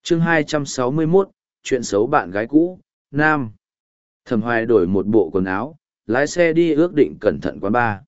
Chương 261, chuyện xấu bạn gái cũ, Nam. Thẩm Hoài đổi một bộ quần áo, lái xe đi ước định cẩn thận quán bar.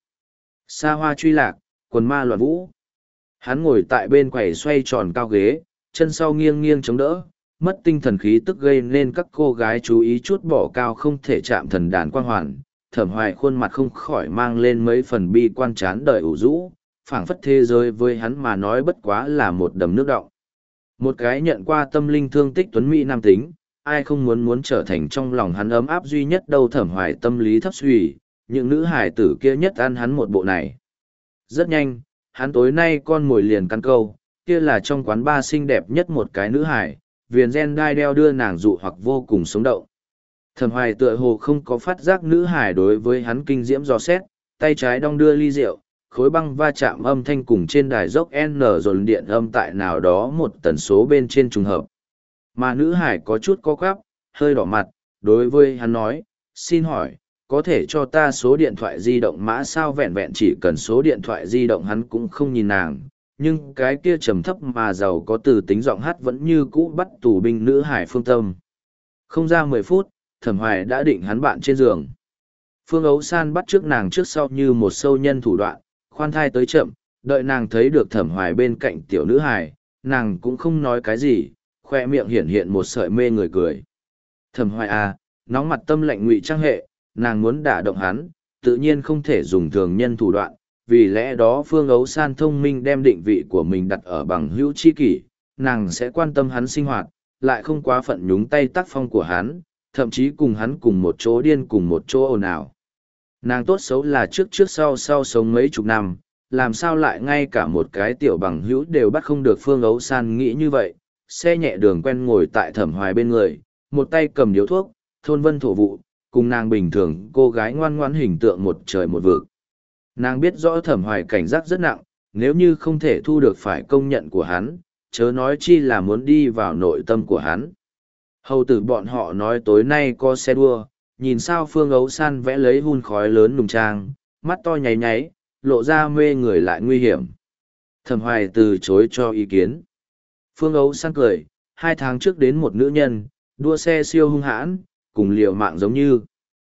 Xa hoa truy lạc, quần ma loạn vũ. Hắn ngồi tại bên quầy xoay tròn cao ghế, chân sau nghiêng nghiêng chống đỡ, mất tinh thần khí tức gây nên các cô gái chú ý chút bỏ cao không thể chạm thần đàn quang hoàn. Thẩm Hoài khuôn mặt không khỏi mang lên mấy phần bi quan chán đời ủ rũ, phảng phất thế giới với hắn mà nói bất quá là một đầm nước đọng. Một cái nhận qua tâm linh thương tích tuấn mỹ nam tính, ai không muốn trở thành trong lòng hắn ấm áp duy nhất đâu. Thẩm Hoài tâm lý thấp suy, những nữ hài tử kia nhất ăn hắn một bộ này. Rất nhanh, hắn tối nay con mồi liền căn câu, kia là trong quán bar xinh đẹp nhất một cái nữ hài, viền gen đai đeo đưa nàng dụ hoặc vô cùng sống động. Thẩm Hoài tựa hồ không có phát giác nữ hài đối với hắn kinh diễm dò xét, tay trái đong đưa ly rượu, khối băng va chạm âm thanh cùng trên đài dốc N dồn điện âm tại nào đó một tần số bên trên trùng hợp. Mà nữ hải có chút co quắp, hơi đỏ mặt, đối với hắn nói, xin hỏi, có thể cho ta số điện thoại di động mã sao? Vẹn vẹn chỉ cần số điện thoại di động hắn cũng không nhìn nàng, nhưng cái kia trầm thấp mà giàu có từ tính giọng hát vẫn như cũ bắt tù binh nữ hải phương tâm. Không ra 10 phút, Thẩm Hoài đã định hắn bạn trên giường. Phương Ấu San bắt trước nàng trước sau như một sâu nhân thủ đoạn, khoan thai tới chậm, đợi nàng thấy được Thẩm Hoài bên cạnh tiểu nữ hải, nàng cũng không nói cái gì, khoe miệng hiển hiện một sợi mê người cười. Thẩm Hoài à, nóng mặt tâm lạnh ngụy trang hệ, nàng muốn đả động hắn, tự nhiên không thể dùng thường nhân thủ đoạn, vì lẽ đó Phương Ấu San thông minh đem định vị của mình đặt ở bằng hữu chi kỷ, nàng sẽ quan tâm hắn sinh hoạt, lại không quá phận nhúng tay tác phong của hắn, thậm chí cùng hắn cùng một chỗ điên cùng một chỗ ồn ào. Nàng tốt xấu là trước sau sống mấy chục năm, làm sao lại ngay cả một cái tiểu bằng hữu đều bắt không được. Phương Ấu San nghĩ như vậy, xe nhẹ đường quen ngồi tại Thẩm Hoài bên người, một tay cầm điếu thuốc, thôn vân thổ vụ, cùng nàng bình thường cô gái ngoan ngoãn hình tượng một trời một vực. Nàng biết rõ Thẩm Hoài cảnh giác rất nặng, nếu như không thể thu được phải công nhận của hắn, chớ nói chi là muốn đi vào nội tâm của hắn. Hầu tử bọn họ nói tối nay có xe đua, nhìn sao Phương Ấu San vẽ lấy hun khói lớn nùng trang, mắt to nháy nháy, lộ ra mê người lại nguy hiểm. Thẩm Hoài từ chối cho ý kiến. Phương Ấu San cười, 2 tháng trước đến một nữ nhân, đua xe siêu hung hãn, cùng liều mạng giống như.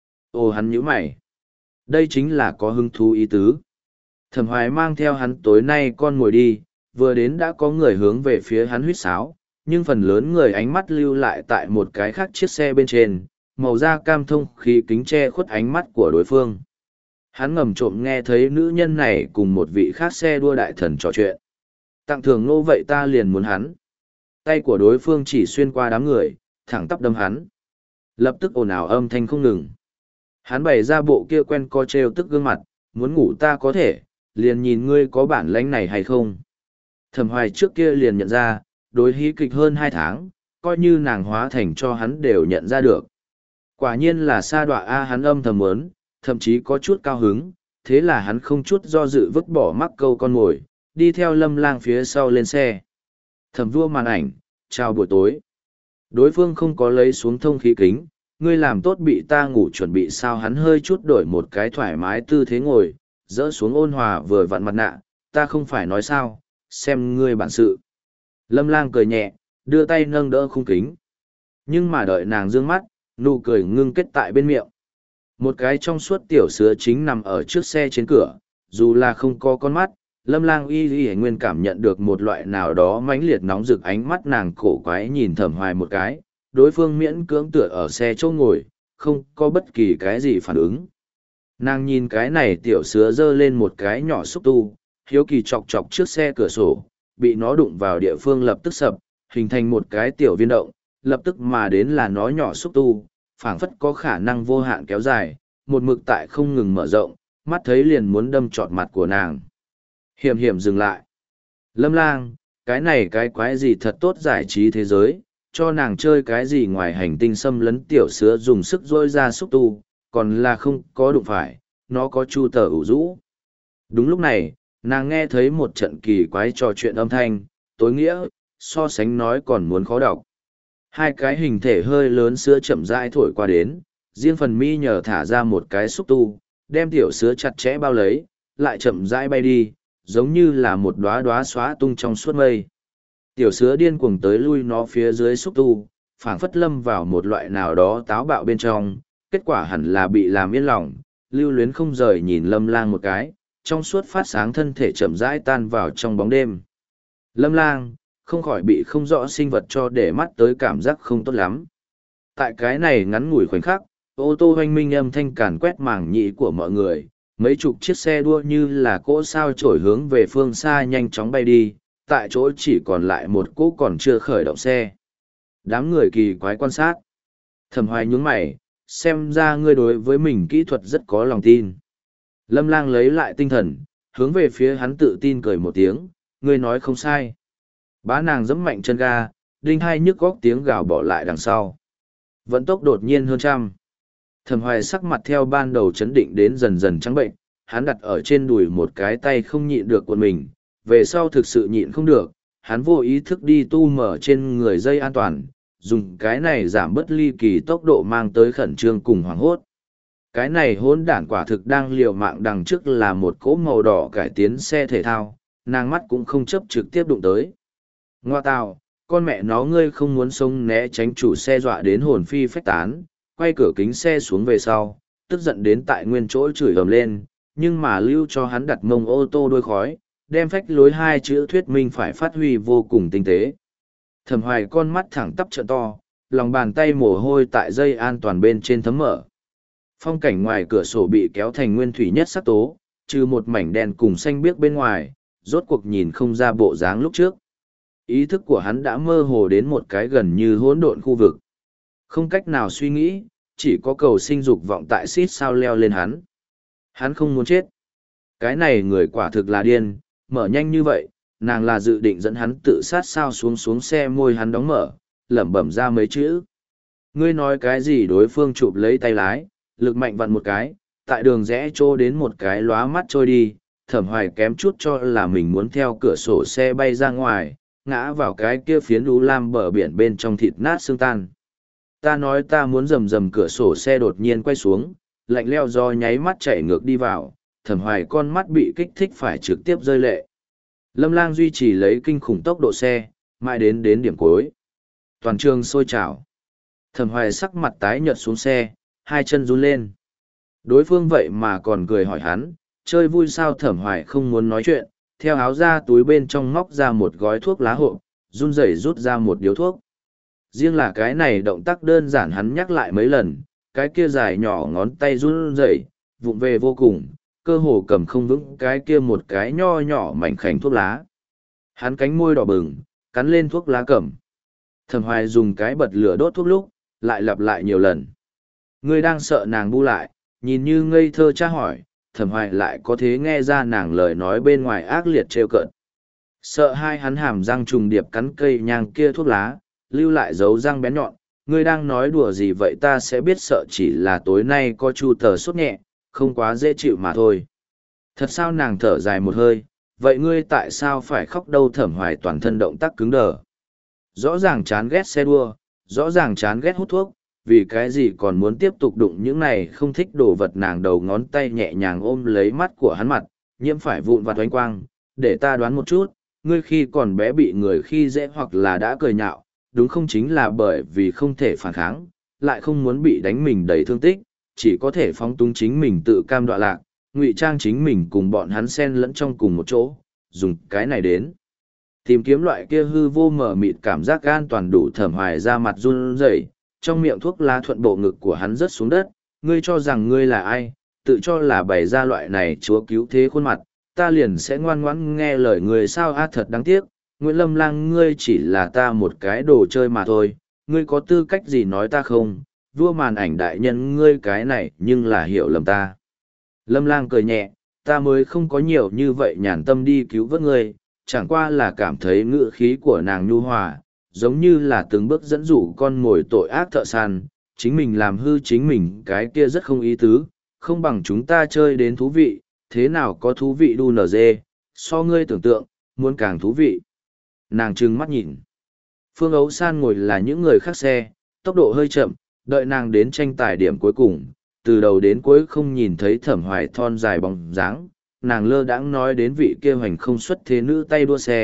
Ồ, hắn nhíu mày. Đây chính là có hứng thú ý tứ. Thẩm Hoài mang theo hắn tối nay con ngồi đi, vừa đến đã có người hướng về phía hắn huýt sáo, nhưng phần lớn người ánh mắt lưu lại tại một cái khác chiếc xe bên trên, màu da cam thông khí kính che khuất ánh mắt của đối phương. Hắn ngầm trộm nghe thấy nữ nhân này cùng một vị khác xe đua đại thần trò chuyện. Tặng thường nô vậy ta liền muốn hắn. Tay của đối phương chỉ xuyên qua đám người, thẳng tắp đâm hắn. Lập tức ồn ào âm thanh không ngừng. Hắn bày ra bộ kia quen co trêu tức gương mặt, muốn ngủ ta có thể, liền nhìn ngươi có bản lãnh này hay không. Thẩm Hoài trước kia liền nhận ra, đối hí kịch hơn 2 tháng, coi như nàng hóa thành cho hắn đều nhận ra được. Quả nhiên là sa đọa a, hắn âm thầm muốn, thậm chí có chút cao hứng, thế là hắn không chút do dự vứt bỏ mắc câu con mồi, đi theo Lâm Lang phía sau lên xe. Thẩm vua màn ảnh, chào buổi tối. Đối phương không có lấy xuống thông khí kính, ngươi làm tốt bị ta ngủ chuẩn bị sao? Hắn hơi chút đổi một cái thoải mái tư thế ngồi, dỡ xuống ôn hòa vừa vặn mặt nạ, ta không phải nói sao, xem ngươi bản sự. Lâm Lang cười nhẹ, đưa tay nâng đỡ khung kính. Nhưng mà đợi nàng dương mắt, nụ cười ngưng kết tại bên miệng. Một cái trong suốt tiểu sứa chính nằm ở trước xe trên cửa, dù là không có con mắt, Lâm Lang y nguyên cảm nhận được một loại nào đó mãnh liệt nóng rực. Ánh mắt nàng cổ quái nhìn Thẩm Hoài một cái, đối phương miễn cưỡng tựa ở xe chỗ ngồi, không có bất kỳ cái gì phản ứng. Nàng nhìn cái này tiểu sứa giơ lên một cái nhỏ xúc tu, hiếu kỳ chọc chọc trước xe cửa sổ, bị nó đụng vào địa phương lập tức sập, hình thành một cái tiểu viên động, lập tức mà đến là nó nhỏ xúc tu, phảng phất có khả năng vô hạn kéo dài, một mực tại không ngừng mở rộng, mắt thấy liền muốn đâm trọt mặt của nàng. Hiểm hiểm dừng lại. Lâm Lang, cái này cái quái gì thật tốt giải trí thế giới, cho nàng chơi cái gì ngoài hành tinh xâm lấn. Tiểu sứa dùng sức rôi ra xúc tu, còn là không có đụng phải, nó có chu tờ ủ rũ. Đúng lúc này, nàng nghe thấy một trận kỳ quái trò chuyện âm thanh, tối nghĩa, so sánh nói còn muốn khó đọc. Hai cái hình thể hơi lớn sứa chậm rãi thổi qua đến, riêng phần mi nhờ thả ra một cái xúc tu, đem tiểu sứa chặt chẽ bao lấy, lại chậm rãi bay đi, giống như là một đóa đóa xóa tung trong suốt mây. Tiểu sứa điên cuồng tới lui nó phía dưới xúc tu, phảng phất lâm vào một loại nào đó táo bạo bên trong, kết quả hẳn là bị làm yên lòng, lưu luyến không rời nhìn Lâm Lang một cái, trong suốt phát sáng thân thể chậm rãi tan vào trong bóng đêm. Lâm Lang, không khỏi bị không rõ sinh vật cho để mắt tới cảm giác không tốt lắm. Tại cái này ngắn ngủi khoảnh khắc, ô tô hoanh minh âm thanh càn quét màng nhĩ của mọi người, mấy chục chiếc xe đua như là cỗ sao chổi hướng về phương xa nhanh chóng bay đi, tại chỗ chỉ còn lại một cỗ còn chưa khởi động xe. Đám người kỳ quái quan sát. Thẩm Hoài nhướng mày, xem ra ngươi đối với mình kỹ thuật rất có lòng tin. Lâm Lang lấy lại tinh thần, hướng về phía hắn tự tin cười một tiếng, ngươi nói không sai. Bá nàng giẫm mạnh chân ga, đinh hai nhức góc tiếng gào bỏ lại đằng sau. Vận tốc đột nhiên hơn trăm. Thẩm Hoài sắc mặt theo ban đầu chấn định đến dần dần trắng bệnh, hắn đặt ở trên đùi một cái tay không nhịn được của mình, về sau thực sự nhịn không được, hắn vô ý thức đi tu mở trên người dây an toàn, dùng cái này giảm bớt ly kỳ tốc độ mang tới khẩn trương cùng hoảng hốt. Cái này hỗn đản quả thực đang liều mạng đằng trước là một cỗ màu đỏ cải tiến xe thể thao, nàng mắt cũng không chấp trực tiếp đụng tới. Ngoa tào, con mẹ nó ngươi không muốn sống né tránh chủ xe dọa đến hồn phi phách tán, quay cửa kính xe xuống về sau, tức giận đến tại nguyên chỗ chửi ầm lên, nhưng mà lưu cho hắn đặt mông ô tô đôi khói, đem phách lối hai chữ thuyết minh phải phát huy vô cùng tinh tế. Thẩm Hoài con mắt thẳng tắp trợn to, lòng bàn tay mồ hôi tại dây an toàn bên trên thấm mở. Phong cảnh ngoài cửa sổ bị kéo thành nguyên thủy nhất sắc tố, trừ một mảnh đèn cùng xanh biếc bên ngoài, rốt cuộc nhìn không ra bộ dáng lúc trước. Ý thức của hắn đã mơ hồ đến một cái gần như hỗn độn khu vực. Không cách nào suy nghĩ, chỉ có cầu sinh dục vọng tại xít sao leo lên hắn. Hắn không muốn chết. Cái này người quả thực là điên, mở nhanh như vậy, nàng là dự định dẫn hắn tự sát sao xuống xe môi hắn đóng mở, lẩm bẩm ra mấy chữ. Ngươi nói cái gì đối phương chụp lấy tay lái, lực mạnh vặn một cái, tại đường rẽ trô đến một cái lóa mắt trôi đi, Thẩm Hoài kém chút cho là mình muốn theo cửa sổ xe bay ra ngoài, ngã vào cái kia phiến đú lam bờ biển bên trong thịt nát xương tan. Ta nói ta muốn rầm cửa sổ xe đột nhiên quay xuống, lạnh leo do nháy mắt chảy ngược đi vào, Thẩm Hoài con mắt bị kích thích phải trực tiếp rơi lệ. Lâm Lang duy trì lấy kinh khủng tốc độ xe, mãi đến điểm cuối. Toàn trường sôi trào. Thẩm Hoài sắc mặt tái nhợt xuống xe, hai chân run lên. Đối phương vậy mà còn cười hỏi hắn, chơi vui sao? Thẩm Hoài không muốn nói chuyện, theo áo ra túi bên trong móc ra một gói thuốc lá hộp, run rẩy rút ra một điếu thuốc. Riêng là cái này động tác đơn giản hắn nhắc lại mấy lần, cái kia dài nhỏ ngón tay run rẩy, vụng về vô cùng, cơ hồ cầm không vững cái kia một cái nho nhỏ mảnh khảnh thuốc lá. Hắn cánh môi đỏ bừng, cắn lên thuốc lá cầm. Thẩm Hoài dùng cái bật lửa đốt thuốc lúc, lại lặp lại nhiều lần. Ngươi đang sợ nàng bu lại, nhìn như ngây thơ tra hỏi, Thẩm Hoài lại có thế nghe ra nàng lời nói bên ngoài ác liệt trêu cợt. Sợ hai hắn hàm răng trùng điệp cắn cây nhang kia thuốc lá, lưu lại dấu răng bén nhọn. Ngươi đang nói đùa gì vậy? Ta sẽ biết sợ chỉ là tối nay có chu tờ sốt nhẹ, không quá dễ chịu mà thôi. Thật sao? Nàng thở dài một hơi, vậy ngươi tại sao phải khóc đâu? Thẩm Hoài toàn thân động tác cứng đờ. Rõ ràng chán ghét xe đua, rõ ràng chán ghét hút thuốc, vì cái gì còn muốn tiếp tục đụng những này không thích đồ vật? Nàng đầu ngón tay nhẹ nhàng ôm lấy mắt của hắn mặt, nhiễm phải vụn vặt oánh quang. Để ta đoán một chút, ngươi khi còn bé bị người khi dễ hoặc là đã cười nhạo, đúng không? Chính là bởi vì không thể phản kháng, lại không muốn bị đánh mình đầy thương tích, chỉ có thể phóng túng chính mình tự cam đoạ lạc, ngụy trang chính mình cùng bọn hắn xen lẫn trong cùng một chỗ, dùng cái này đến tìm kiếm loại kia hư vô mở mịt cảm giác an toàn đủ. Thẩm Hoài ra mặt run rẩy, trong miệng thuốc lá thuận bộ ngực của hắn rớt xuống đất. Ngươi cho rằng ngươi là ai, tự cho là bày ra loại này chúa cứu thế khuôn mặt, ta liền sẽ ngoan ngoãn nghe lời ngươi sao? Thật đáng tiếc, Nguyễn Lâm Lang, ngươi chỉ là ta một cái đồ chơi mà thôi, ngươi có tư cách gì nói ta không? Vua màn ảnh đại nhân, ngươi cái này nhưng là hiểu lầm ta. Lâm Lang cười nhẹ, ta mới không có nhiều như vậy nhàn tâm đi cứu vớt ngươi, chẳng qua là cảm thấy ngữ khí của nàng nhu hòa, giống như là từng bước dẫn dụ con mồi tội ác thợ săn, chính mình làm hư chính mình cái kia rất không ý tứ, không bằng chúng ta chơi đến thú vị, thế nào có thú vị? Đu nở dê, so ngươi tưởng tượng, muốn càng thú vị. Nàng trừng mắt nhìn. Phương Ấu San ngồi là những người khác xe, tốc độ hơi chậm, đợi nàng đến tranh tài điểm cuối cùng, từ đầu đến cuối không nhìn thấy Thẩm Hoài thon dài bóng dáng. Nàng lơ đãng nói đến vị kia hoành không xuất thế nữ tay đua xe,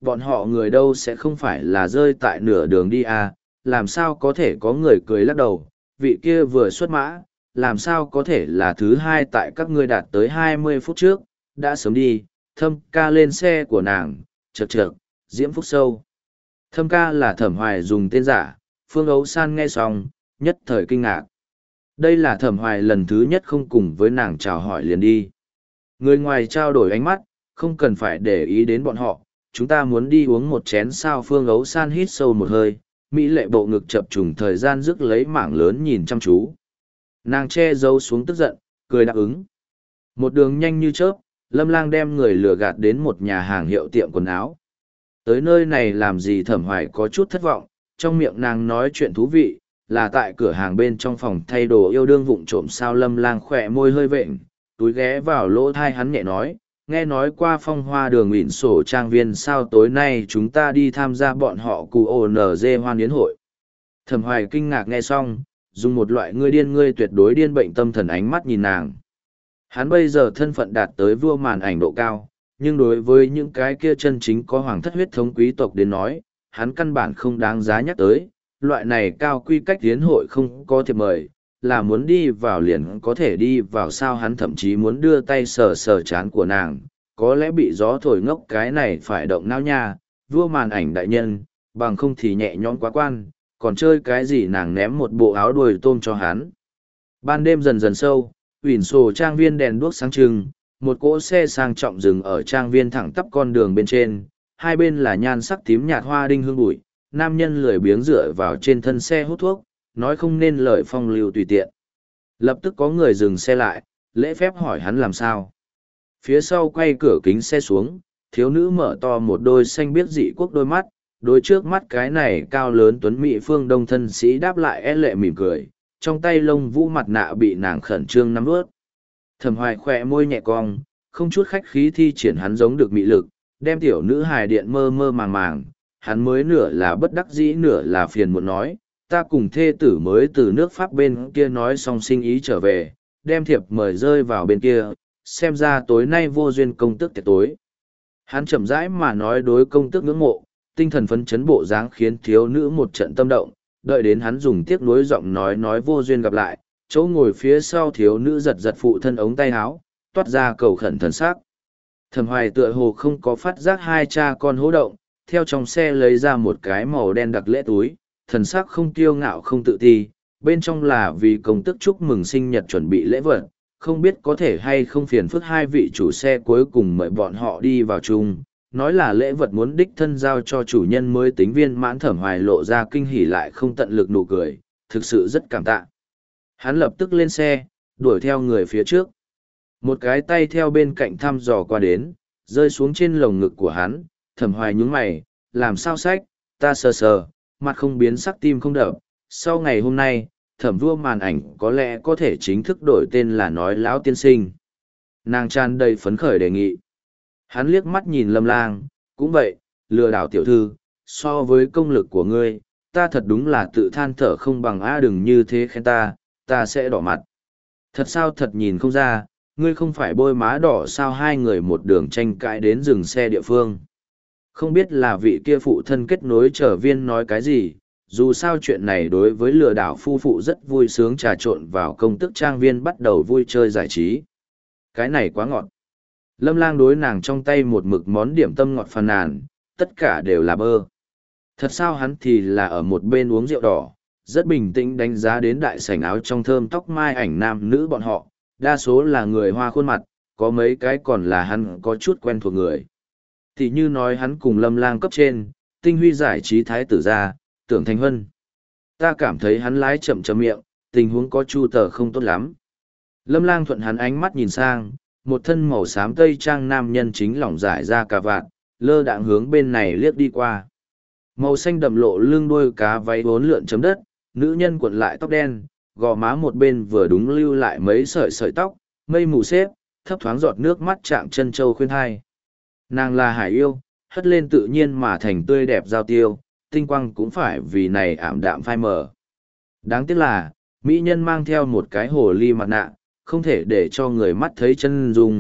bọn họ người đâu sẽ không phải là rơi tại nửa đường đi à, làm sao có thể có người cười lắc đầu, vị kia vừa xuất mã, làm sao có thể là thứ hai tại các ngươi đạt tới 20 phút trước, đã sớm đi, Thâm ca lên xe của nàng, chật chật, diễm phúc sâu. Thâm ca là Thẩm Hoài dùng tên giả, Phương Ấu San nghe xong, nhất thời kinh ngạc. Đây là Thẩm Hoài lần thứ nhất không cùng với nàng chào hỏi liền đi. Người ngoài trao đổi ánh mắt, không cần phải để ý đến bọn họ, chúng ta muốn đi uống một chén sao. Phương Ấu San hít sâu một hơi, mỹ lệ bộ ngực chập trùng thời gian rước lấy mảng lớn nhìn chăm chú. Nàng che giấu xuống tức giận, cười đáp ứng. Một đường nhanh như chớp, Lâm Lang đem người lừa gạt đến một nhà hàng hiệu tiệm quần áo. Tới nơi này làm gì Thẩm Hoài có chút thất vọng, trong miệng nàng nói chuyện thú vị, là tại cửa hàng bên trong phòng thay đồ yêu đương vụng trộm sao. Lâm Lang khỏe môi hơi vện, túi ghé vào lỗ thai hắn nhẹ nói, nghe nói qua Phong Hoa đường ỉn sổ trang viên sao, tối nay chúng ta đi tham gia bọn họ cụ ONG hoan yến hội. Thẩm Hoài kinh ngạc nghe xong, dùng một loại ngươi điên ngươi tuyệt đối điên bệnh tâm thần ánh mắt nhìn nàng. Hắn bây giờ thân phận đạt tới vua màn ảnh độ cao, nhưng đối với những cái kia chân chính có hoàng thất huyết thống quý tộc đến nói, hắn căn bản không đáng giá nhắc tới. Loại này cao quy cách yến hội không có thiệp mời, là muốn đi vào liền có thể đi vào sao. Hắn thậm chí muốn đưa tay sờ sờ trán của nàng, có lẽ bị gió thổi ngốc cái này phải động não nha, vua màn ảnh đại nhân, bằng không thì nhẹ nhõm quá quan, còn chơi cái gì. Nàng ném một bộ áo đuôi tôm cho hắn. Ban đêm dần dần sâu, ủy sổ trang viên đèn đuốc sáng trưng, một cỗ xe sang trọng dừng ở trang viên thẳng tắp con đường bên trên, hai bên là nhan sắc tím nhạt hoa đinh hương bụi, nam nhân lười biếng dựa vào trên thân xe hút thuốc, nói không nên lời phong lưu tùy tiện. Lập tức có người dừng xe lại, lễ phép hỏi hắn làm sao. Phía sau quay cửa kính xe xuống, thiếu nữ mở to một đôi xanh biếc dị quốc đôi mắt, đôi trước mắt cái này cao lớn tuấn mỹ phương đông thân sĩ đáp lại e lệ mỉm cười, trong tay lông vũ mặt nạ bị nàng khẩn trương nắm ướt. Thẩm Hoài khỏe môi nhẹ cong, không chút khách khí thi triển hắn giống được mị lực, đem tiểu nữ hài điện mơ mơ màng màng, hắn mới nửa là bất đắc dĩ nửa là phiền muộn nói, ta cùng thê tử mới từ nước Pháp bên kia nói xong sinh ý trở về, đem thiệp mời rơi vào bên kia, xem ra tối nay vô duyên công tước tiệc tối. Hắn chậm rãi mà nói đối công tước ngưỡng mộ, tinh thần phấn chấn bộ dáng khiến thiếu nữ một trận tâm động, đợi đến hắn dùng tiếc nuối giọng nói vô duyên gặp lại, chỗ ngồi phía sau thiếu nữ giật giật phụ thân ống tay áo, toát ra cầu khẩn thần sắc. Thẩm Hoài tựa hồ không có phát giác hai cha con hô động, theo trong xe lấy ra một cái màu đen đặc lễ túi, thần sắc không kiêu ngạo không tự ti, bên trong là vì công tức chúc mừng sinh nhật chuẩn bị lễ vật, không biết có thể hay không phiền phức hai vị chủ xe cuối cùng mời bọn họ đi vào chung, nói là lễ vật muốn đích thân giao cho chủ nhân mới tính viên mãn. Thẩm Hoài lộ ra kinh hỉ lại không tận lực nụ cười, thực sự rất cảm tạ. Hắn lập tức lên xe, đuổi theo người phía trước. Một cái tay theo bên cạnh thăm dò qua đến, rơi xuống trên lồng ngực của hắn. Thẩm Hoài nhúng mày, làm sao sách, ta sờ sờ, mặt không biến sắc tim không đập. Sau ngày hôm nay, Thẩm vua màn ảnh có lẽ có thể chính thức đổi tên là nói lão tiên sinh. Nàng tràn đầy phấn khởi đề nghị. Hắn liếc mắt nhìn Lâm Lang, cũng vậy, lừa đảo tiểu thư, so với công lực của ngươi, ta thật đúng là tự than thở không bằng a, đừng như thế khen ta sẽ đỏ mặt. Thật sao thật nhìn không ra, ngươi không phải bôi má đỏ sao. Hai người một đường tranh cãi đến dừng xe địa phương. Không biết là vị kia phụ thân kết nối trở viên nói cái gì, dù sao chuyện này đối với lừa đảo phu phụ rất vui sướng trà trộn vào công tức trang viên bắt đầu vui chơi giải trí. Cái này quá ngọt. Lâm Lang đối nàng trong tay một mực món điểm tâm ngọt phàn nàn, tất cả đều là bơ. Thật sao hắn thì là ở một bên uống rượu đỏ, rất bình tĩnh đánh giá đến đại sảnh áo trong thơm tóc mai ảnh nam nữ bọn họ, đa số là người Hoa khuôn mặt, có mấy cái còn là hắn có chút quen thuộc người. Thì như nói hắn cùng Lâm Lang cấp trên, tinh huy giải trí thái tử gia, Tưởng Thành Hân. Ta cảm thấy hắn lái chậm chậm miệng, tình huống có chu tờ không tốt lắm. Lâm Lang thuận hắn ánh mắt nhìn sang, một thân màu xám tây trang nam nhân chính lỏng giải ra cà vạt, lơ đạng hướng bên này liếc đi qua. Màu xanh đậm lộ lưng đuôi cá váy bốn lượn chấm đất, nữ nhân cuộn lại tóc đen, gò má một bên vừa đúng lưu lại mấy sợi sợi tóc, mây mù xếp, thấp thoáng giọt nước mắt chạm chân châu khuyên hai. Nàng là hải yêu, hất lên tự nhiên mà thành tươi đẹp giao tiêu, tinh quang cũng phải vì này ảm đạm phai mờ. Đáng tiếc là, mỹ nhân mang theo một cái hồ ly mặt nạ, không thể để cho người mắt thấy chân dung,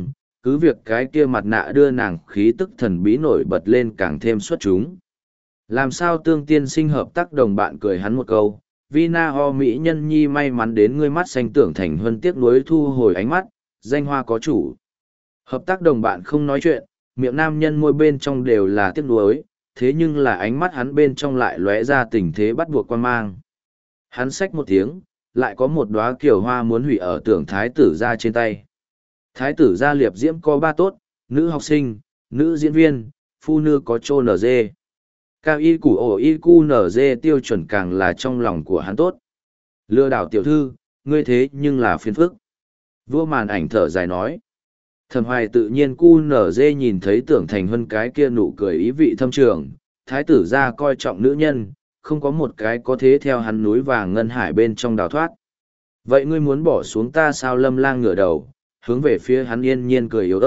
cứ việc cái kia mặt nạ đưa nàng khí tức thần bí nổi bật lên càng thêm xuất chúng. Làm sao Tương tiên sinh hợp tác đồng bạn cười hắn một câu, Vina ho mỹ nhân nhi may mắn đến ngươi mắt xanh Tưởng Thành Huân tiếc nuối thu hồi ánh mắt, danh hoa có chủ. Hợp tác đồng bạn không nói chuyện, miệng nam nhân môi bên trong đều là tiếc nuối, thế nhưng là ánh mắt hắn bên trong lại lóe ra tình thế bắt buộc quan mang. Hắn xách một tiếng, lại có một đóa kiều hoa muốn hủy ở Tưởng thái tử ra trên tay. Thái tử gia liệp diễm có ba tốt, nữ học sinh, nữ diễn viên, phu nữ có chô nở dê. Cao y củ ổ y cu nở dê tiêu chuẩn càng là trong lòng của hắn tốt. Lừa đảo tiểu thư, ngươi thế nhưng là phiền phức. Vua màn ảnh thở dài nói. Thẩm Hoài tự nhiên cu nở dê nhìn thấy Tưởng Thành Huân cái kia nụ cười ý vị thâm trường, thái tử gia coi trọng nữ nhân, không có một cái có thế theo hắn núi vàng ngân hải bên trong đào thoát. Vậy ngươi muốn bỏ xuống ta sao? Lâm Lang ngửa đầu, hướng về phía hắn yên nhiên cười yếu ớt.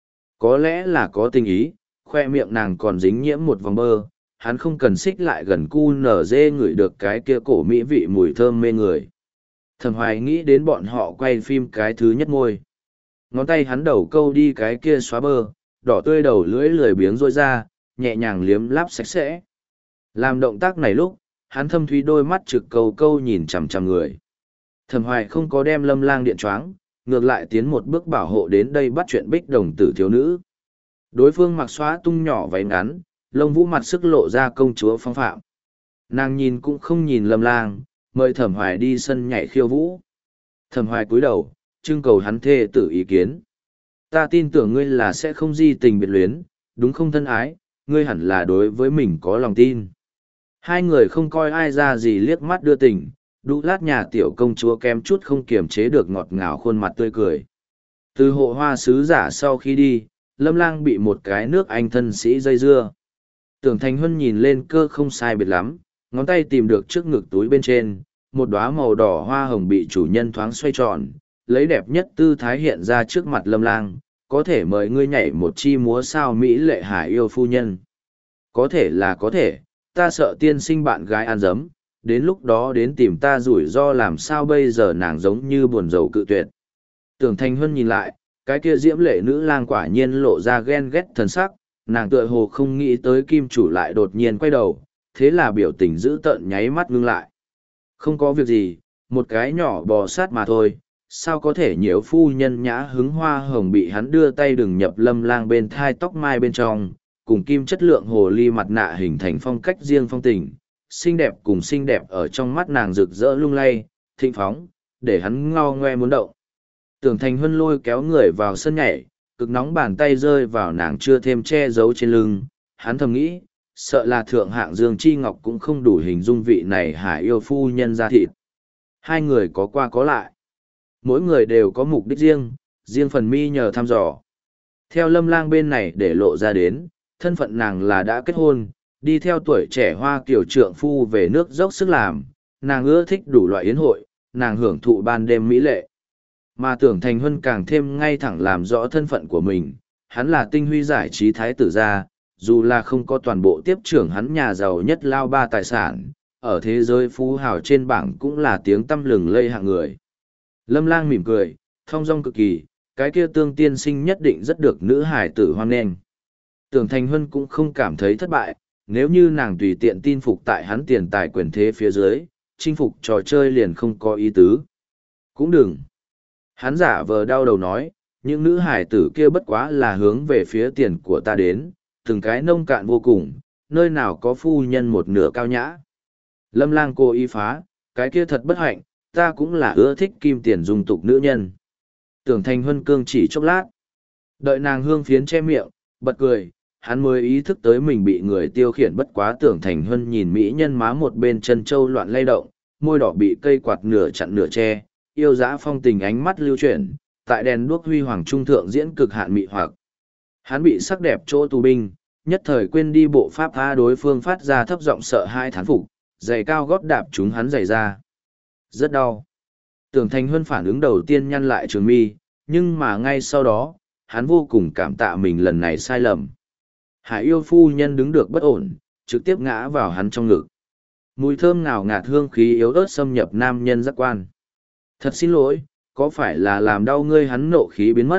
Có lẽ là có tình ý, khoe miệng nàng còn dính nhiễm một vòng bơ, hắn không cần xích lại gần cu nở dê ngửi được cái kia cổ mỹ vị mùi thơm mê người. Thẩm Hoài nghĩ đến bọn họ quay phim cái thứ nhất môi. Ngón tay hắn đầu câu đi cái kia xóa bơ, đỏ tươi đầu lưỡi lười biếng rôi ra, nhẹ nhàng liếm láp sạch sẽ. Làm động tác này lúc, hắn thâm thúy đôi mắt trực câu câu nhìn chằm chằm người. Thẩm Hoài không có đem Lâm Lang điện choáng, ngược lại tiến một bước bảo hộ đến đây bắt chuyện bích đồng tử thiếu nữ. Đối phương mặc xóa tung nhỏ váy ngắn, lông vũ mặt sức lộ ra công chúa phong phạm. Nàng nhìn cũng không nhìn Lâm Lang, mời Thẩm Hoài đi sân nhảy khiêu vũ. Thẩm Hoài cúi đầu, trưng cầu hắn thê tử ý kiến. Ta tin tưởng ngươi là sẽ không di tình biệt luyến, đúng không thân ái, ngươi hẳn là đối với mình có lòng tin. Hai người không coi ai ra gì liếc mắt đưa tình, đu lát nhà tiểu công chúa kém chút không kiềm chế được ngọt ngào khuôn mặt tươi cười. Từ hộ hoa sứ giả sau khi đi, Lâm Lang bị một cái nước Anh thân sĩ dây dưa. Tưởng Thành Huân nhìn lên cơ không sai biệt lắm, ngón tay tìm được trước ngực túi bên trên, một đóa màu đỏ hoa hồng bị chủ nhân thoáng xoay tròn, lấy đẹp nhất tư thái hiện ra trước mặt Lâm Lang, có thể mời ngươi nhảy một chi múa sao Mỹ lệ hải yêu phu nhân. Có thể là có thể, ta sợ tiên sinh bạn gái ăn dấm, đến lúc đó đến tìm ta rủi ro làm sao bây giờ. Nàng giống như buồn rầu cự tuyệt. Tưởng Thành Huân nhìn lại, cái kia diễm lệ nữ lang quả nhiên lộ ra ghen ghét thần sắc, nàng tựa hồ không nghĩ tới kim chủ lại đột nhiên quay đầu, thế là biểu tình dữ tợn nháy mắt ngưng lại. Không có việc gì, một cái nhỏ bò sát mà thôi, sao có thể nhiễu phu nhân nhã hứng hoa hồng bị hắn đưa tay đừng nhập Lâm Lang bên thai tóc mai bên trong, cùng kim chất lượng hồ ly mặt nạ hình thành phong cách riêng phong tình, xinh đẹp cùng xinh đẹp ở trong mắt nàng rực rỡ lung lay, thịnh phóng, để hắn ngao ngoe muốn động. Tưởng Thành Huân lôi kéo người vào sân nhảy, cực nóng bàn tay rơi vào nàng chưa thêm che giấu trên lưng, hắn thầm nghĩ, sợ là thượng hạng Dương Chi Ngọc cũng không đủ hình dung vị này hải yêu phu nhân ra thịt. Hai người có qua có lại. Mỗi người đều có mục đích riêng, riêng phần mi nhờ thăm dò. Theo Lâm Lang bên này để lộ ra đến, thân phận nàng là đã kết hôn, đi theo tuổi trẻ hoa kiểu trượng phu về nước dốc sức làm, nàng ưa thích đủ loại yến hội, nàng hưởng thụ ban đêm mỹ lệ. Mà Tưởng Thành Huân càng thêm ngay thẳng làm rõ thân phận của mình, hắn là tinh huy giải trí thái tử gia, dù là không có toàn bộ tiếp trưởng hắn nhà giàu nhất lao ba tài sản, ở thế giới phú hào trên bảng cũng là tiếng tăm lừng lây hạng người. Lâm Lang mỉm cười, thong dong cực kỳ, cái kia Tương tiên sinh nhất định rất được nữ hải tử hoan nghênh. Tưởng Thành Huân cũng không cảm thấy thất bại, nếu như nàng tùy tiện tin phục tại hắn tiền tài quyền thế phía dưới, chinh phục trò chơi liền không có ý tứ. Cũng đừng. Hắn giả vờ đau đầu nói, những nữ hải tử kia bất quá là hướng về phía tiền của ta đến, từng cái nông cạn vô cùng, nơi nào có phu nhân một nửa cao nhã. Lâm Lang cố ý phá, cái kia thật bất hạnh, ta cũng là ưa thích kim tiền dung tục nữ nhân. Tưởng Thành Huân cương chỉ chốc lát. Đợi nàng hương phiến che miệng, bật cười, hắn mới ý thức tới mình bị người tiêu khiển bất quá. Tưởng Thành Huân nhìn mỹ nhân má một bên chân trâu loạn lay động, môi đỏ bị cây quạt nửa chặn nửa che, yêu dã phong tình ánh mắt lưu chuyển, tại đèn đuốc huy hoàng trung thượng diễn cực hạn mị hoặc. Hắn bị sắc đẹp chỗ tù binh, nhất thời quên đi bộ pháp tha đối phương phát ra thấp giọng sợ hai thán phục, giày cao gót đạp chúng hắn giày ra. Rất đau. Tưởng Thành Huân phản ứng đầu tiên nhăn lại trường mi, nhưng mà ngay sau đó, hắn vô cùng cảm tạ mình lần này sai lầm. Hải yêu phu nhân đứng được bất ổn, trực tiếp ngã vào hắn trong ngực. Mùi thơm ngào ngạt hương khí yếu ớt xâm nhập nam nhân giác quan. Thật xin lỗi, có phải là làm đau ngươi? Hắn nộ khí biến mất,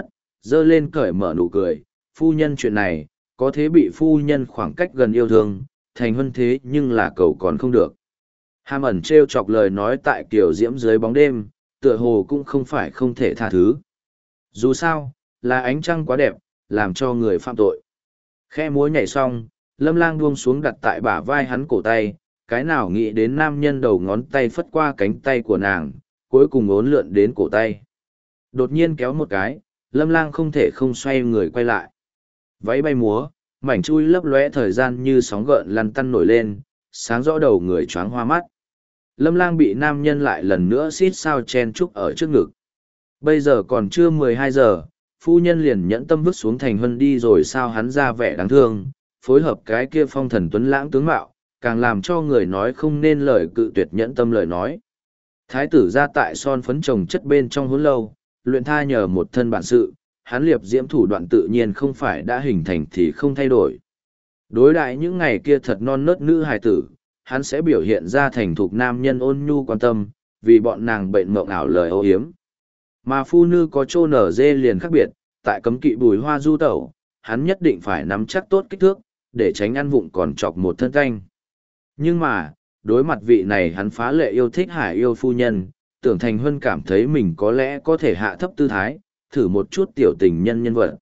dơ lên cởi mở nụ cười, phu nhân chuyện này, có thế bị phu nhân khoảng cách gần yêu thương, thành huân thế nhưng là cầu còn không được. Hàm ẩn trêu chọc lời nói tại kiểu diễm dưới bóng đêm, tựa hồ cũng không phải không thể tha thứ. Dù sao, là ánh trăng quá đẹp, làm cho người phạm tội. Khe múa nhảy xong, Lâm Lang buông xuống đặt tại bả vai hắn cổ tay, cái nào nghĩ đến nam nhân đầu ngón tay phất qua cánh tay của nàng, cuối cùng ốn lượn đến cổ tay. Đột nhiên kéo một cái, Lâm Lang không thể không xoay người quay lại. Váy bay múa, mảnh chui lấp lóe thời gian như sóng gợn lăn tăn nổi lên, sáng rõ đầu người choáng hoa mắt. Lâm Lang bị nam nhân lại lần nữa xít sao chen chúc ở trước ngực. Bây giờ còn chưa 12 giờ, phu nhân liền nhẫn tâm vứt xuống thành huân đi rồi sao hắn ra vẻ đáng thương, phối hợp cái kia phong thần tuấn lãng tướng mạo, càng làm cho người nói không nên lời cự tuyệt nhẫn tâm lời nói. Thái tử ra tại son phấn trồng chất bên trong hốn lâu, luyện tha nhờ một thân bản sự, hắn liệp diễm thủ đoạn tự nhiên không phải đã hình thành thì không thay đổi. Đối đại những ngày kia thật non nớt nữ hài tử, hắn sẽ biểu hiện ra thành thục nam nhân ôn nhu quan tâm, vì bọn nàng bệnh mộng ảo lời âu hiếm. Mà phu nữ có trô nở dê liền khác biệt, tại cấm kỵ bùi hoa du tẩu, hắn nhất định phải nắm chắc tốt kích thước, để tránh ăn vụng còn chọc một thân canh. Nhưng mà, đối mặt vị này hắn phá lệ yêu thích hải yêu phu nhân, tưởng thành huân cảm thấy mình có lẽ có thể hạ thấp tư thái, thử một chút tiểu tình nhân nhân vật.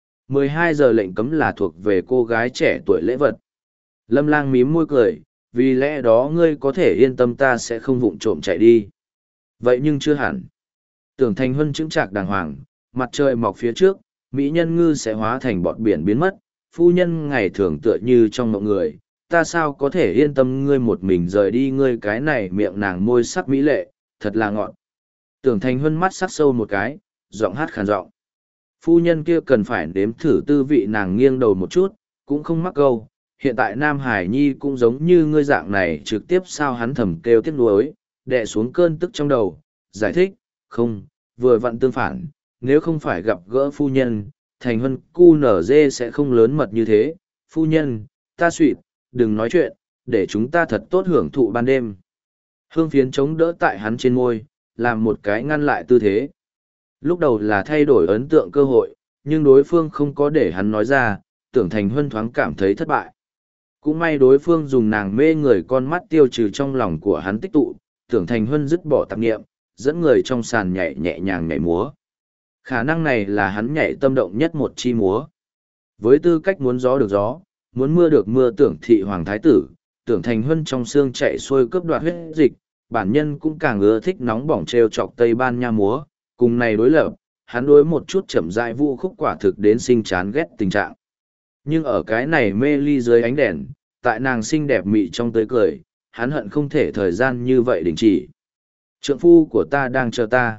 12 giờ lệnh cấm là thuộc về cô gái trẻ tuổi lễ vật. Lâm Lang mím môi cười, vì lẽ đó ngươi có thể yên tâm ta sẽ không vụng trộm chạy đi. Vậy nhưng chưa hẳn. Tưởng thành huân chững chạc đàng hoàng, mặt trời mọc phía trước, mỹ nhân ngư sẽ hóa thành bọt biển biến mất, phu nhân ngày thường tựa như trong mộng người, ta sao có thể yên tâm ngươi một mình rời đi ngươi cái này miệng nàng môi sắc mỹ lệ, thật là ngọt. Tưởng thành huân mắt sắc sâu một cái, giọng hát khàn giọng. Phu nhân kia cần phải nếm thử tư vị nàng nghiêng đầu một chút, cũng không mắc câu. Hiện tại Nam Hải Nhi cũng giống như ngươi dạng này trực tiếp sao hắn thầm kêu tiếc nuối, đè xuống cơn tức trong đầu, giải thích, không, vừa vặn tương phản, nếu không phải gặp gỡ phu nhân, thành huân cu nở dê sẽ không lớn mật như thế. Phu nhân, ta suỵt, đừng nói chuyện, để chúng ta thật tốt hưởng thụ ban đêm. Hương phiến chống đỡ tại hắn trên môi, làm một cái ngăn lại tư thế. Lúc đầu là thay đổi ấn tượng cơ hội, nhưng đối phương không có để hắn nói ra, tưởng thành huân thoáng cảm thấy thất bại. Cũng may đối phương dùng nàng mê người con mắt tiêu trừ trong lòng của hắn tích tụ, tưởng thành huân dứt bỏ tạp nghiệm, dẫn người trong sàn nhảy nhẹ nhàng nhảy múa. Khả năng này là hắn nhảy tâm động nhất một chi múa. Với tư cách muốn gió được gió, muốn mưa được mưa tưởng thị hoàng thái tử, tưởng thành huân trong xương chạy xuôi cướp đoạt huyết dịch, bản nhân cũng càng ưa thích nóng bỏng trêu chọc Tây Ban Nha múa, cùng này đối lập, hắn đối một chút chậm rãi vũ khúc quả thực đến sinh chán ghét tình trạng. Nhưng ở cái này mê ly dưới ánh đèn, tại nàng xinh đẹp mị trong tới cười, hắn hận không thể thời gian như vậy đình chỉ. Trượng phu của ta đang chờ ta.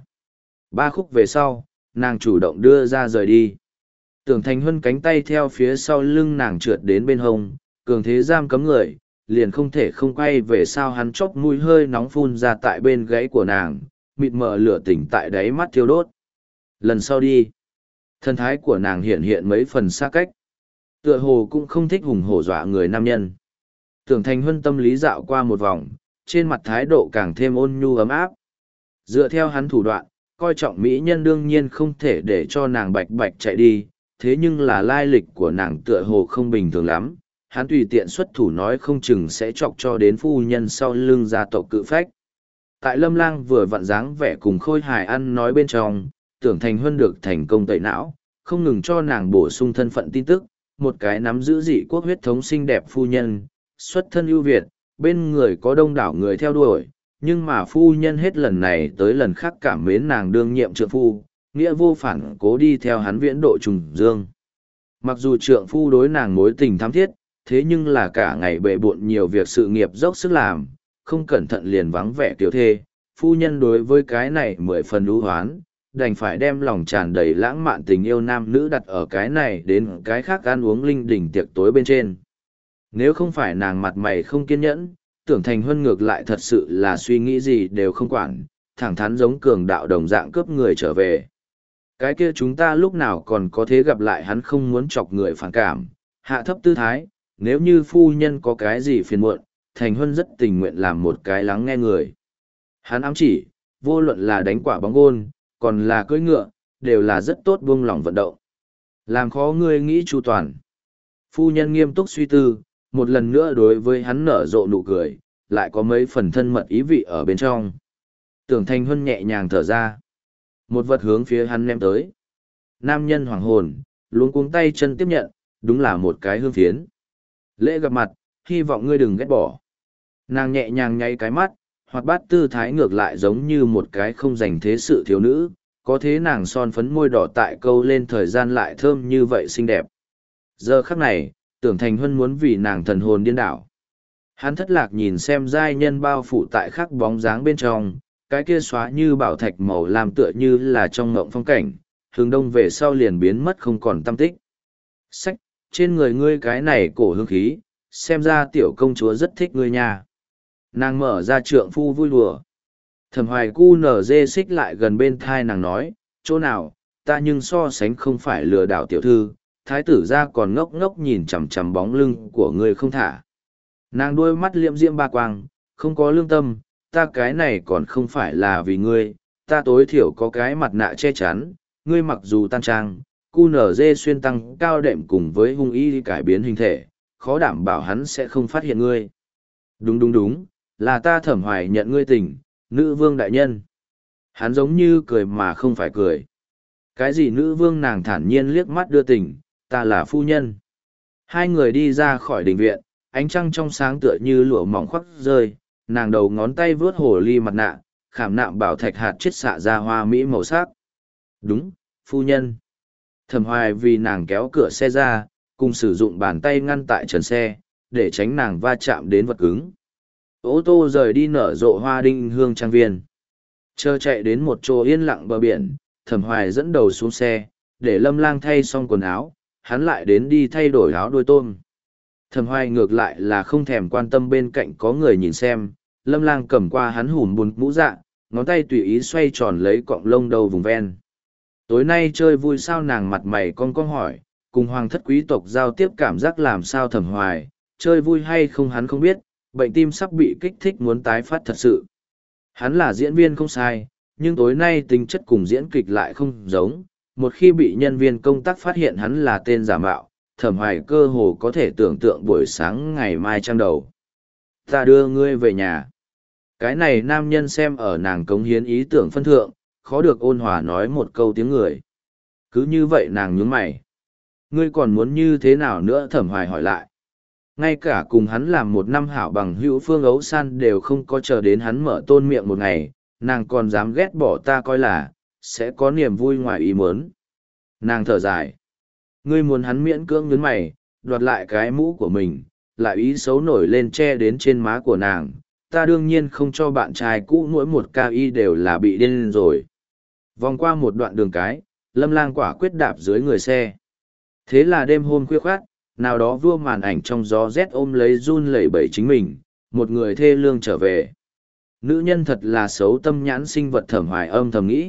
3 khúc về sau, nàng chủ động đưa ra rời đi. Tưởng thành huân cánh tay theo phía sau lưng nàng trượt đến bên hông, cường thế giam cấm người, liền không thể không quay về sau hắn chốc mũi hơi nóng phun ra tại bên gáy của nàng, mịt mờ lửa tỉnh tại đáy mắt thiêu đốt. Lần sau đi, thân thái của nàng hiện hiện mấy phần xa cách. Tựa hồ cũng không thích hùng hổ dọa người nam nhân. Tưởng thành huân tâm lý dạo qua một vòng, trên mặt thái độ càng thêm ôn nhu ấm áp. Dựa theo hắn thủ đoạn, coi trọng mỹ nhân đương nhiên không thể để cho nàng bạch bạch chạy đi, thế nhưng là lai lịch của nàng tựa hồ không bình thường lắm. Hắn tùy tiện xuất thủ nói không chừng sẽ chọc cho đến phu nhân sau lưng gia tộc cự phách. Tại Lâm Lang vừa vặn dáng vẻ cùng Khôi Hài ăn nói bên trong, tưởng thành huân được thành công tẩy não, không ngừng cho nàng bổ sung thân phận tin tức, một cái nắm giữ dị quốc huyết thống xinh đẹp phu nhân, xuất thân ưu việt, bên người có đông đảo người theo đuổi, nhưng mà phu nhân hết lần này tới lần khác cảm mến nàng đương nhiệm trượng phu, nghĩa vô phản cố đi theo hắn viễn độ trùng dương. Mặc dù trượng phu đối nàng mối tình thắm thiết, thế nhưng là cả ngày bệ bộn nhiều việc sự nghiệp dốc sức làm, không cẩn thận liền vắng vẻ tiểu thê, phu nhân đối với cái này 10 phần ưu hoán, đành phải đem lòng tràn đầy lãng mạn tình yêu nam nữ đặt ở cái này đến cái khác ăn uống linh đình tiệc tối bên trên. Nếu không phải nàng mặt mày không kiên nhẫn, tưởng thành huân ngược lại thật sự là suy nghĩ gì đều không quản, thẳng thắn giống cường đạo đồng dạng cướp người trở về. Cái kia chúng ta lúc nào còn có thế gặp lại, hắn không muốn chọc người phản cảm, hạ thấp tư thái, nếu như phu nhân có cái gì phiền muộn, thành huân rất tình nguyện làm một cái lắng nghe người. Hắn ám chỉ, vô luận là đánh quả bóng gôn, còn là cưỡi ngựa, đều là rất tốt buông lỏng vận động. Làm khó ngươi nghĩ chu toàn. Phu nhân nghiêm túc suy tư, một lần nữa đối với hắn nở rộ nụ cười, lại có mấy phần thân mật ý vị ở bên trong. Tưởng Thành Huân nhẹ nhàng thở ra. Một vật hướng phía hắn ném tới. Nam nhân hoảng hồn, luống cuống tay chân tiếp nhận, đúng là một cái hương phiến. Lễ gặp mặt, hy vọng ngươi đừng ghét bỏ. Nàng nhẹ nhàng nháy cái mắt, hoạt bát tư thái ngược lại giống như một cái không dành thế sự thiếu nữ, có thế nàng son phấn môi đỏ tại câu lên thời gian lại thơm như vậy xinh đẹp. Giờ khắc này, Tưởng Thành Huân muốn vì nàng thần hồn điên đảo. Hắn thất lạc nhìn xem giai nhân bao phủ tại khắc bóng dáng bên trong, cái kia xóa như bảo thạch màu làm tựa như là trong ngộng phong cảnh, hướng đông về sau liền biến mất không còn tâm tích. Sách, trên người ngươi cái này cổ hương khí, xem ra tiểu công chúa rất thích ngươi nha. Nàng mở ra trượng phu vui đùa. Thẩm Hoài cu nở dê xích lại gần bên thai nàng nói, chỗ nào, ta nhưng so sánh không phải lừa đảo tiểu thư, thái tử ra còn ngốc ngốc nhìn chằm chằm bóng lưng của ngươi không thả. Nàng đôi mắt liệm diễm ba quang, không có lương tâm, ta cái này còn không phải là vì ngươi, ta tối thiểu có cái mặt nạ che chắn, ngươi mặc dù tan trang, cu nở dê xuyên tăng cao đệm cùng với hung y cải biến hình thể, khó đảm bảo hắn sẽ không phát hiện ngươi. Đúng đúng đúng, là ta Thẩm Hoài nhận ngươi tình, nữ vương đại nhân. Hắn giống như cười mà không phải cười. Cái gì nữ vương, nàng thản nhiên liếc mắt đưa tình, ta là phu nhân. Hai người đi ra khỏi đình viện, ánh trăng trong sáng tựa như lụa mỏng khoác rơi, nàng đầu ngón tay vướt hồ ly mặt nạ, khảm nạm bảo thạch hạt chiết xạ ra hoa mỹ màu sắc. Đúng, phu nhân. Thẩm Hoài vì nàng kéo cửa xe ra, cùng sử dụng bàn tay ngăn tại trần xe, để tránh nàng va chạm đến vật cứng. Ô tô rời đi nở rộ hoa đinh hương trang viên. Chờ chạy đến một chỗ yên lặng bờ biển, Thẩm Hoài dẫn đầu xuống xe, để Lâm Lang thay xong quần áo, hắn lại đến đi thay đổi áo đuôi tôm. Thẩm Hoài ngược lại là không thèm quan tâm bên cạnh có người nhìn xem, Lâm Lang cầm qua hắn hùm bùn mũ dạ, ngón tay tùy ý xoay tròn lấy cọng lông đầu vùng ven. Tối nay chơi vui sao, nàng mặt mày cong cong hỏi, cùng hoàng thất quý tộc giao tiếp cảm giác làm sao. Thẩm Hoài, chơi vui hay không hắn không biết, bệnh tim sắp bị kích thích muốn tái phát thật sự. Hắn là diễn viên không sai, nhưng tối nay tính chất cùng diễn kịch lại không giống, một khi bị nhân viên công tác phát hiện hắn là tên giả mạo, Thẩm Hoài cơ hồ có thể tưởng tượng buổi sáng ngày mai trang đầu. Ta đưa ngươi về nhà. Cái này nam nhân xem ở nàng cống hiến ý tưởng phân thượng, khó được ôn hòa nói một câu tiếng người. Cứ như vậy nàng nhướng mày. Ngươi còn muốn như thế nào nữa? Thẩm Hoài hỏi lại. Ngay cả cùng hắn làm một năm hảo bằng hữu Phương Ấu San đều không có chờ đến hắn mở tôn miệng một ngày, nàng còn dám ghét bỏ ta coi là, sẽ có niềm vui ngoài ý muốn. Nàng thở dài. Ngươi muốn hắn miễn cưỡng nhướng mày, đoạt lại cái mũ của mình, lại ý xấu nổi lên che đến trên má của nàng. Ta đương nhiên không cho bạn trai cũ mỗi một ca y đều là bị điên rồi. Vòng qua một đoạn đường cái, Lâm Lang quả quyết đạp dưới người xe. Thế là đêm hôm khuya khoát, nào đó vua màn ảnh trong gió rét ôm lấy run lẩy bẩy chính mình, một người thê lương trở về. Nữ nhân thật là xấu tâm nhãn sinh vật, Thẩm Hoài âm thầm nghĩ.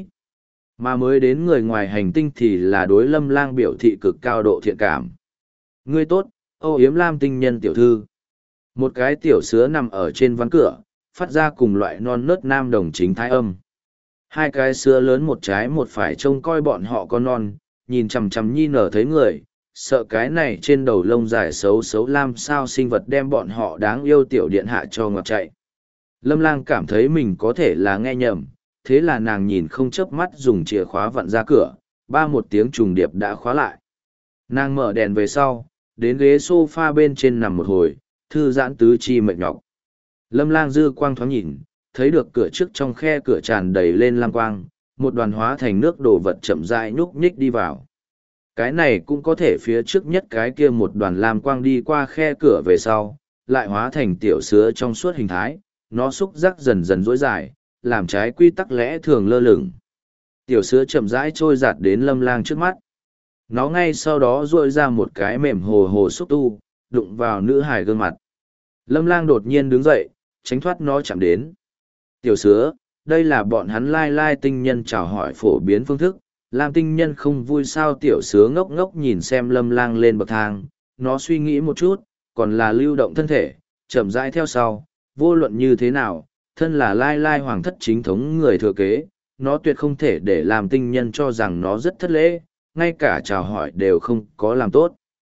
Mà mới đến người ngoài hành tinh thì là đối Lâm Lang biểu thị cực cao độ thiện cảm. Ngươi tốt, Âu Yếm Lam tinh nhân tiểu thư. Một cái tiểu sứa nằm ở trên ván cửa, phát ra cùng loại non nớt nam đồng chính thái âm. Hai cái sứa lớn một trái một phải trông coi bọn họ con non, nhìn chằm chằm nhi nở thấy người, sợ cái này trên đầu lông dài xấu xấu làm sao sinh vật đem bọn họ đáng yêu tiểu điện hạ cho ngoặt chạy. Lâm Lang cảm thấy mình có thể là nghe nhầm, thế là nàng nhìn không chớp mắt dùng chìa khóa vặn ra cửa, ba một tiếng trùng điệp đã khóa lại. Nàng mở đèn về sau, đến ghế sofa bên trên nằm một hồi, thư giãn tứ chi mệt nhọc. Lâm Lang dư quang thoáng nhìn, thấy được cửa trước trong khe cửa tràn đầy lên lam quang, một đoàn hóa thành nước đổ vật chậm rãi nhúc nhích đi vào. Cái này cũng có thể phía trước nhất cái kia một đoàn lam quang đi qua khe cửa về sau, lại hóa thành tiểu sứa trong suốt hình thái, nó xúc giác dần dần dối dài, làm trái quy tắc lẽ thường lơ lửng. Tiểu sứa chậm rãi trôi giạt đến Lâm Lang trước mắt. Nó ngay sau đó duỗi ra một cái mềm hồ hồ xúc tu, đụng vào nữ hài gương mặt. Lâm Lang đột nhiên đứng dậy, tránh thoát nó chạm đến. Tiểu sứa, đây là bọn hắn lai lai tinh nhân chào hỏi phổ biến phương thức, làm tinh nhân không vui sao? Tiểu sứa ngốc ngốc nhìn xem Lâm Lang lên bậc thang, nó suy nghĩ một chút, còn là lưu động thân thể, chậm rãi theo sau, vô luận như thế nào, thân là lai lai hoàng thất chính thống người thừa kế, nó tuyệt không thể để làm tinh nhân cho rằng nó rất thất lễ, ngay cả chào hỏi đều không có làm tốt.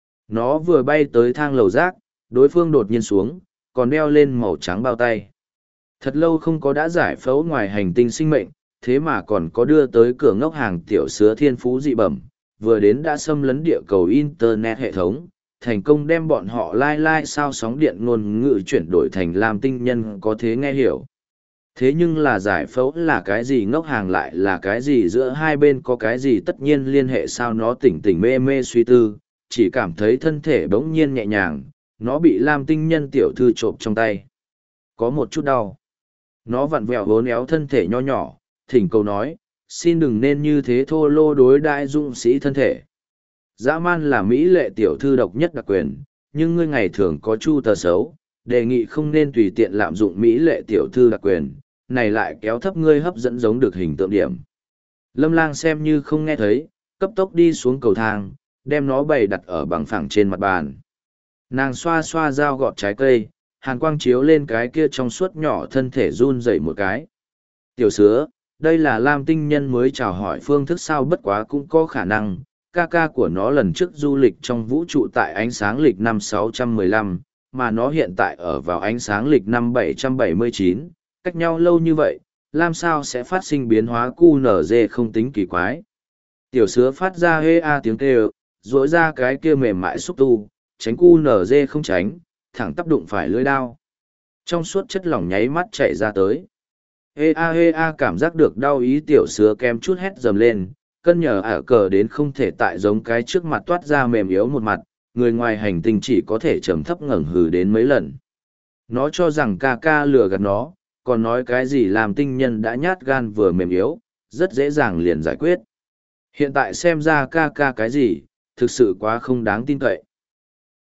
Nó vừa bay tới thang lầu rác, đối phương đột nhiên xuống, còn đeo lên màu trắng bao tay. Thật lâu không có đã giải phẫu ngoài hành tinh sinh mệnh, thế mà còn có đưa tới cửa ngốc hàng tiểu sứa thiên phú dị bẩm, vừa đến đã xâm lấn địa cầu Internet hệ thống, thành công đem bọn họ lai sao sóng điện ngôn ngữ chuyển đổi thành làm tinh nhân có thế nghe hiểu. Thế nhưng là giải phẫu là cái gì, ngốc hàng lại là cái gì, giữa hai bên có cái gì tất nhiên liên hệ, sao nó tỉnh tỉnh mê mê suy tư, chỉ cảm thấy thân thể bỗng nhiên nhẹ nhàng, nó bị Lam tinh nhân tiểu thư trộm trong tay. Có một chút đau. Nó vặn vẹo vốn éo thân thể nho nhỏ, thỉnh cầu nói, xin đừng nên như thế thô lô đối đãi dũng sĩ thân thể. Dã man là Mỹ lệ tiểu thư độc nhất đặc quyền, nhưng ngươi ngày thường có chu tờ xấu, đề nghị không nên tùy tiện lạm dụng Mỹ lệ tiểu thư đặc quyền, này lại kéo thấp ngươi hấp dẫn giống được hình tượng điểm. Lâm Lang xem như không nghe thấy, cấp tốc đi xuống cầu thang, đem nó bày đặt ở bằng phẳng trên mặt bàn. Nàng xoa xoa dao gọt trái cây, hàn quang chiếu lên cái kia trong suốt nhỏ thân thể run rẩy một cái. Tiểu sứa, đây là Lam tinh nhân mới chào hỏi phương thức sao, bất quá cũng có khả năng, ca ca của nó lần trước du lịch trong vũ trụ tại ánh sáng lịch năm 615, mà nó hiện tại ở vào ánh sáng lịch năm 779, cách nhau lâu như vậy, làm sao sẽ phát sinh biến hóa QNZ không tính kỳ quái. Tiểu sứa phát ra hê a tiếng kêu, rỗi ra cái kia mềm mại xúc tu, tránh QNZ không tránh, thẳng tắp đụng phải lưỡi đao. Trong suốt chất lỏng nháy mắt chảy ra tới. Hê a cảm giác được đau ý, tiểu sứa kem chút hét dầm lên, cân nhờ ả cờ đến không thể tại giống cái trước mặt toát ra mềm yếu một mặt, người ngoài hành tinh chỉ có thể trầm thấp ngẩng hừ đến mấy lần. Nó cho rằng ca ca lừa gạt nó, còn nói cái gì làm tinh nhân đã nhát gan vừa mềm yếu, rất dễ dàng liền giải quyết. Hiện tại xem ra ca ca cái gì, thực sự quá không đáng tin cậy.